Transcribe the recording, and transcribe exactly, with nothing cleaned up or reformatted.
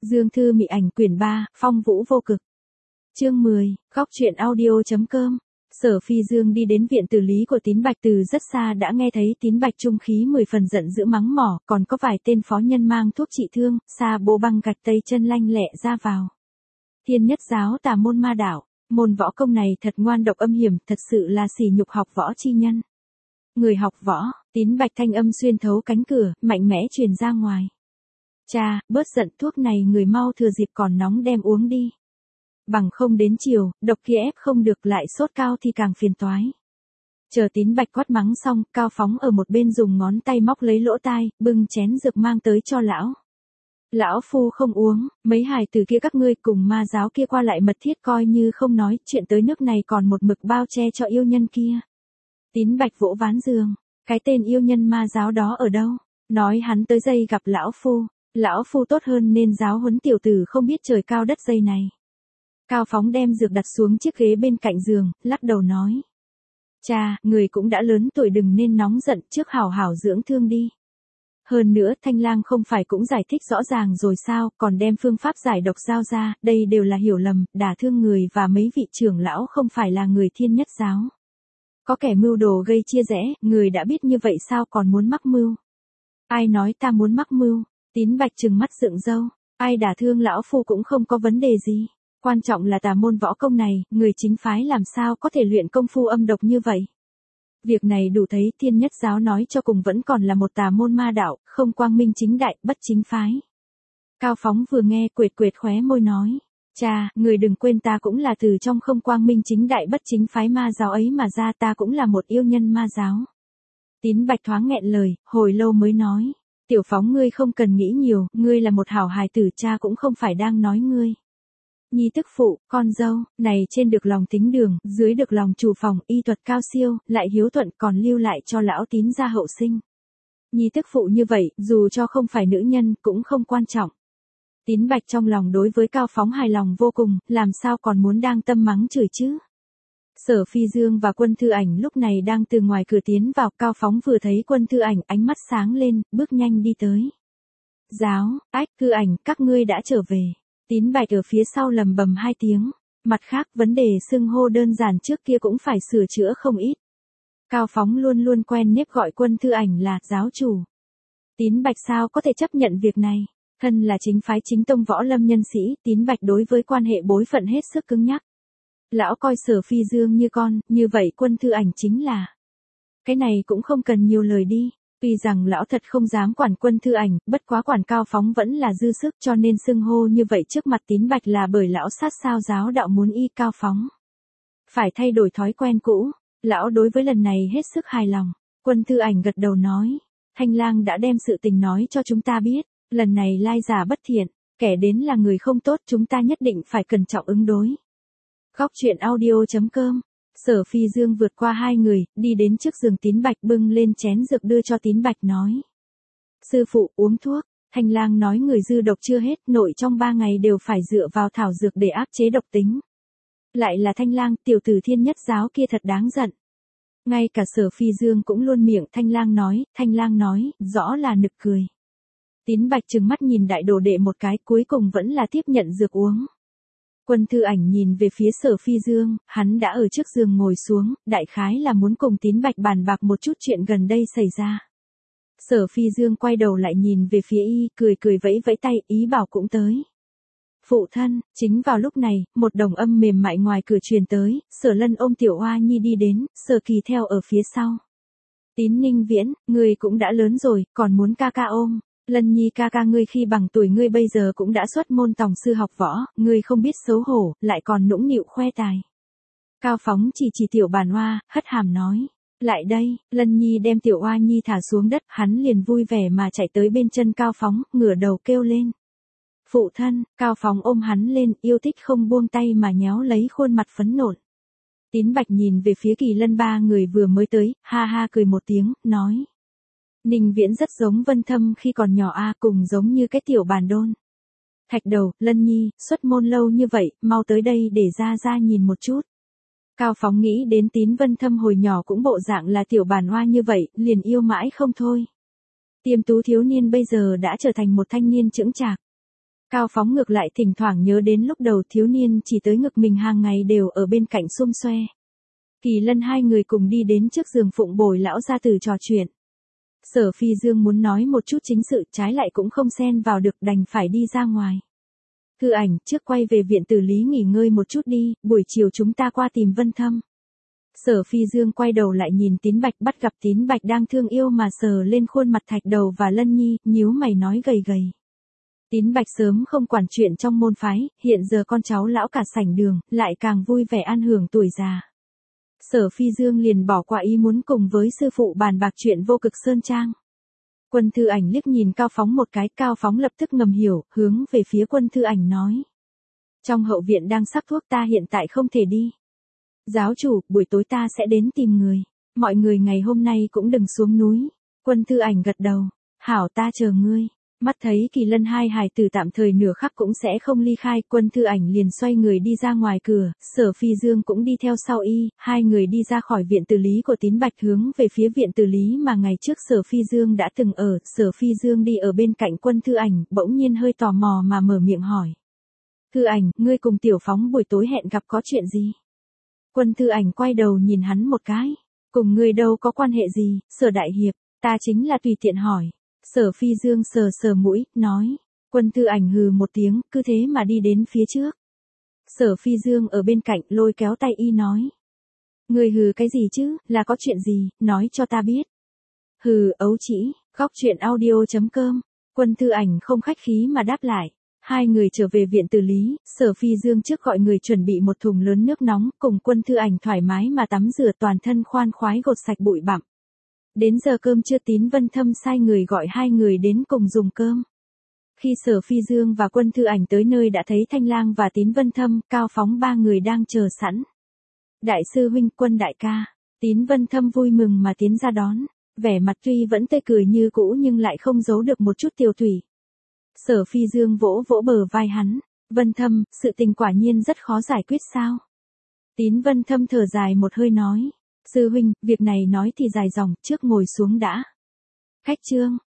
Dương Thư Mị Ảnh quyển ba, Phong Vũ Vô Cực. Chương mười, góc truyện audio.com. Sở Phi Dương đi đến viện tử lý của Tín Bạch từ rất xa đã nghe thấy Tín Bạch trung khí mười phần giận dữ mắng mỏ, còn có vài tên phó nhân mang thuốc trị thương, xa bộ băng gạch tây chân lanh lẹ ra vào. Thiên Nhất Giáo tà môn ma đạo, môn võ công này thật ngoan độc âm hiểm, thật sự là sỉ nhục học võ chi nhân. Người học võ, Tín Bạch thanh âm xuyên thấu cánh cửa, mạnh mẽ truyền ra ngoài. Cha, bớt giận, thuốc này người mau thừa dịp còn nóng đem uống đi. Bằng không đến chiều, độc kia ép không được lại sốt cao thì càng phiền toái. Chờ Tín Bạch quát mắng xong, Cao Phóng ở một bên dùng ngón tay móc lấy lỗ tai, bưng chén dược mang tới cho lão. Lão phu không uống, mấy hài tử kia các ngươi cùng ma giáo kia qua lại mật thiết coi như không nói, chuyện tới nước này còn một mực bao che cho yêu nhân kia. Tín Bạch vỗ ván giường, cái tên yêu nhân ma giáo đó ở đâu? Nói hắn tới dây gặp lão phu. Lão phu tốt hơn nên giáo huấn tiểu tử không biết trời cao đất dây này. Cao Phóng đem dược đặt xuống chiếc ghế bên cạnh giường, lắc đầu nói. Cha, người cũng đã lớn tuổi đừng nên nóng giận, trước hảo hảo dưỡng thương đi. Hơn nữa Thanh Lang không phải cũng giải thích rõ ràng rồi sao, còn đem phương pháp giải độc giao ra, đây đều là hiểu lầm, đả thương người và mấy vị trưởng lão không phải là người Thiên Nhất Giáo. Có kẻ mưu đồ gây chia rẽ, người đã biết như vậy sao còn muốn mắc mưu. Ai nói ta muốn mắc mưu? Tín Bạch trừng mắt dựng râu, ai đả thương lão phu cũng không có vấn đề gì. Quan trọng là tà môn võ công này, người chính phái làm sao có thể luyện công phu âm độc như vậy. Việc này đủ thấy Thiên Nhất Giáo nói cho cùng vẫn còn là một tà môn ma đạo, không quang minh chính đại, bất chính phái. Cao Phóng vừa nghe quệt quệt khóe môi nói, cha, người đừng quên ta cũng là từ trong không quang minh chính đại bất chính phái ma giáo ấy mà ra, ta cũng là một yêu nhân ma giáo. Tín Bạch thoáng nghẹn lời, hồi lâu mới nói. Tiểu Phóng ngươi không cần nghĩ nhiều, ngươi là một hảo hài tử, cha cũng không phải đang nói ngươi. Nhi tức phụ, con dâu, này trên được lòng tính đường, dưới được lòng chủ phòng, y thuật cao siêu, lại hiếu thuận còn lưu lại cho lão Tín gia hậu sinh. Nhi tức phụ như vậy, dù cho không phải nữ nhân, cũng không quan trọng. Tín Bạch trong lòng đối với Cao Phóng hài lòng vô cùng, làm sao còn muốn đang tâm mắng chửi chứ. Sở Phi Dương và Quân Thư Ảnh lúc này đang từ ngoài cửa tiến vào, Cao Phóng vừa thấy Quân Thư Ảnh ánh mắt sáng lên, bước nhanh đi tới. Giáo, ách, Thư Ảnh, các ngươi đã trở về. Tín Bạch ở phía sau lầm bầm hai tiếng. Mặt khác, vấn đề xưng hô đơn giản trước kia cũng phải sửa chữa không ít. Cao Phóng luôn luôn quen nếp gọi Quân Thư Ảnh là giáo chủ. Tín Bạch sao có thể chấp nhận việc này? Thân là chính phái chính tông võ lâm nhân sĩ, Tín Bạch đối với quan hệ bối phận hết sức cứng nhắc. Lão coi Sở Phi Dương như con, như vậy Quân Thư Ảnh chính là. Cái này cũng không cần nhiều lời đi. Tuy rằng lão thật không dám quản Quân Thư Ảnh, bất quá quản Cao Phóng vẫn là dư sức cho nên xưng hô như vậy trước mặt Tín Bạch là bởi lão sát sao giáo đạo muốn y Cao Phóng. Phải thay đổi thói quen cũ, lão đối với lần này hết sức hài lòng. Quân Thư Ảnh gật đầu nói, Thanh Lang đã đem sự tình nói cho chúng ta biết, lần này lai giả bất thiện, kẻ đến là người không tốt, chúng ta nhất định phải cẩn trọng ứng đối. Góc truyện audio.com. Sở Phi Dương vượt qua hai người, đi đến trước giường Tín Bạch bưng lên chén dược đưa cho Tín Bạch nói. Sư phụ uống thuốc, Thanh Lang nói người dư độc chưa hết, nội trong ba ngày đều phải dựa vào thảo dược để áp chế độc tính. Lại là Thanh Lang, tiểu tử Thiên Nhất Giáo kia thật đáng giận. Ngay cả Sở Phi Dương cũng luôn miệng Thanh Lang nói, Thanh Lang nói, rõ là nực cười. Tín Bạch trừng mắt nhìn đại đồ đệ một cái, cuối cùng vẫn là tiếp nhận dược uống. Quân Thư Ảnh nhìn về phía Sở Phi Dương, hắn đã ở trước giường ngồi xuống, đại khái là muốn cùng Tín Bạch bàn bạc một chút chuyện gần đây xảy ra. Sở Phi Dương quay đầu lại nhìn về phía y, cười cười vẫy vẫy tay, ý bảo cũng tới. Phụ thân, chính vào lúc này, một đồng âm mềm mại ngoài cửa truyền tới, Sở Lân ôm Tiểu Hoa Nhi đi đến, Sở Kỳ theo ở phía sau. Tín Ninh Viễn, người cũng đã lớn rồi, còn muốn ca ca ôm. Lân Nhi ca ca ngươi khi bằng tuổi ngươi bây giờ cũng đã xuất môn tòng sư học võ, ngươi không biết xấu hổ, lại còn nũng nịu khoe tài. Cao Phóng chỉ chỉ Tiểu Bàn Hoa, hất hàm nói. Lại đây, Lân Nhi đem Tiểu Hoa Nhi thả xuống đất, hắn liền vui vẻ mà chạy tới bên chân Cao Phóng, ngửa đầu kêu lên. Phụ thân, Cao Phóng ôm hắn lên, yêu thích không buông tay mà nhéo lấy khuôn mặt phấn nộn. Tín Bạch nhìn về phía Kỳ Lân ba người vừa mới tới, ha ha cười một tiếng, nói. Ninh Viễn rất giống Vân Thâm khi còn nhỏ a, cùng giống như cái tiểu bàn đôn. Thạch Đầu, Lân Nhi, xuất môn lâu như vậy, mau tới đây để ra ra nhìn một chút. Cao Phóng nghĩ đến Tín Vân Thâm hồi nhỏ cũng bộ dạng là tiểu bàn hoa như vậy, liền yêu mãi không thôi. Tiêm Tú thiếu niên bây giờ đã trở thành một thanh niên chững chạc. Cao Phóng ngược lại thỉnh thoảng nhớ đến lúc đầu thiếu niên chỉ tới ngực mình hàng ngày đều ở bên cạnh xum xoe. Kỳ Lân hai người cùng đi đến trước giường Phụng Bồi lão gia tử trò chuyện. Sở Phi Dương muốn nói một chút chính sự, trái lại cũng không xen vào được, đành phải đi ra ngoài. Thư Ảnh, trước quay về viện tử lý nghỉ ngơi một chút đi, buổi chiều chúng ta qua tìm Vân Thâm. Sở Phi Dương quay đầu lại nhìn Tín Bạch, bắt gặp Tín Bạch đang thương yêu mà sờ lên khuôn mặt Thạch Đầu và Lân Nhi, nhíu mày nói gầy gầy. Tín Bạch sớm không quản chuyện trong môn phái, hiện giờ con cháu lão cả sảnh đường, lại càng vui vẻ an hưởng tuổi già. Sở Phi Dương liền bỏ qua ý muốn cùng với sư phụ bàn bạc chuyện Vô Cực Sơn Trang. Quân Thư Ảnh liếc nhìn Cao Phóng một cái, Cao Phóng lập tức ngầm hiểu, hướng về phía Quân Thư Ảnh nói. Trong hậu viện đang sắc thuốc, ta hiện tại không thể đi. Giáo chủ, buổi tối ta sẽ đến tìm người. Mọi người ngày hôm nay cũng đừng xuống núi. Quân Thư Ảnh gật đầu. Hảo, ta chờ ngươi. Mắt thấy Kỳ Lân hai hài tử tạm thời nửa khắc cũng sẽ không ly khai, Quân Thư Ảnh liền xoay người đi ra ngoài cửa, Sở Phi Dương cũng đi theo sau y, hai người đi ra khỏi viện tử lý của Tín Bạch hướng về phía viện tử lý mà ngày trước Sở Phi Dương đã từng ở. Sở Phi Dương đi ở bên cạnh Quân Thư Ảnh, bỗng nhiên hơi tò mò mà mở miệng hỏi. Thư Ảnh, ngươi cùng Tiểu Phóng buổi tối hẹn gặp có chuyện gì? Quân Thư Ảnh quay đầu nhìn hắn một cái. Cùng ngươi đâu có quan hệ gì, Sở Đại Hiệp, ta chính là tùy tiện hỏi. Sở Phi Dương sờ sờ mũi, nói. Quân Thư Ảnh hừ một tiếng, cứ thế mà đi đến phía trước. Sở Phi Dương ở bên cạnh lôi kéo tay y nói. Người hừ cái gì chứ, là có chuyện gì, nói cho ta biết. Hừ, ấu chỉ, góc truyện audio chấm com. Quân Thư Ảnh không khách khí mà đáp lại. Hai người trở về viện tử lý, Sở Phi Dương trước gọi người chuẩn bị một thùng lớn nước nóng, cùng Quân Thư Ảnh thoải mái mà tắm rửa toàn thân khoan khoái gột sạch bụi bặm. Đến giờ cơm trưa Tín Vân Thâm sai người gọi hai người đến cùng dùng cơm. Khi Sở Phi Dương và Quân Thư Ảnh tới nơi đã thấy Thanh Lang và Tín Vân Thâm, Cao Phóng ba người đang chờ sẵn. Đại sư huynh, Quân đại ca. Tín Vân Thâm vui mừng mà tiến ra đón, vẻ mặt tuy vẫn tươi cười như cũ nhưng lại không giấu được một chút tiêu tùy. Sở Phi Dương vỗ vỗ bờ vai hắn. Vân Thâm, sự tình quả nhiên rất khó giải quyết sao? Tín Vân Thâm thở dài một hơi nói. Sư huynh, việc này nói thì dài dòng, trước ngồi xuống đã. Khách trương,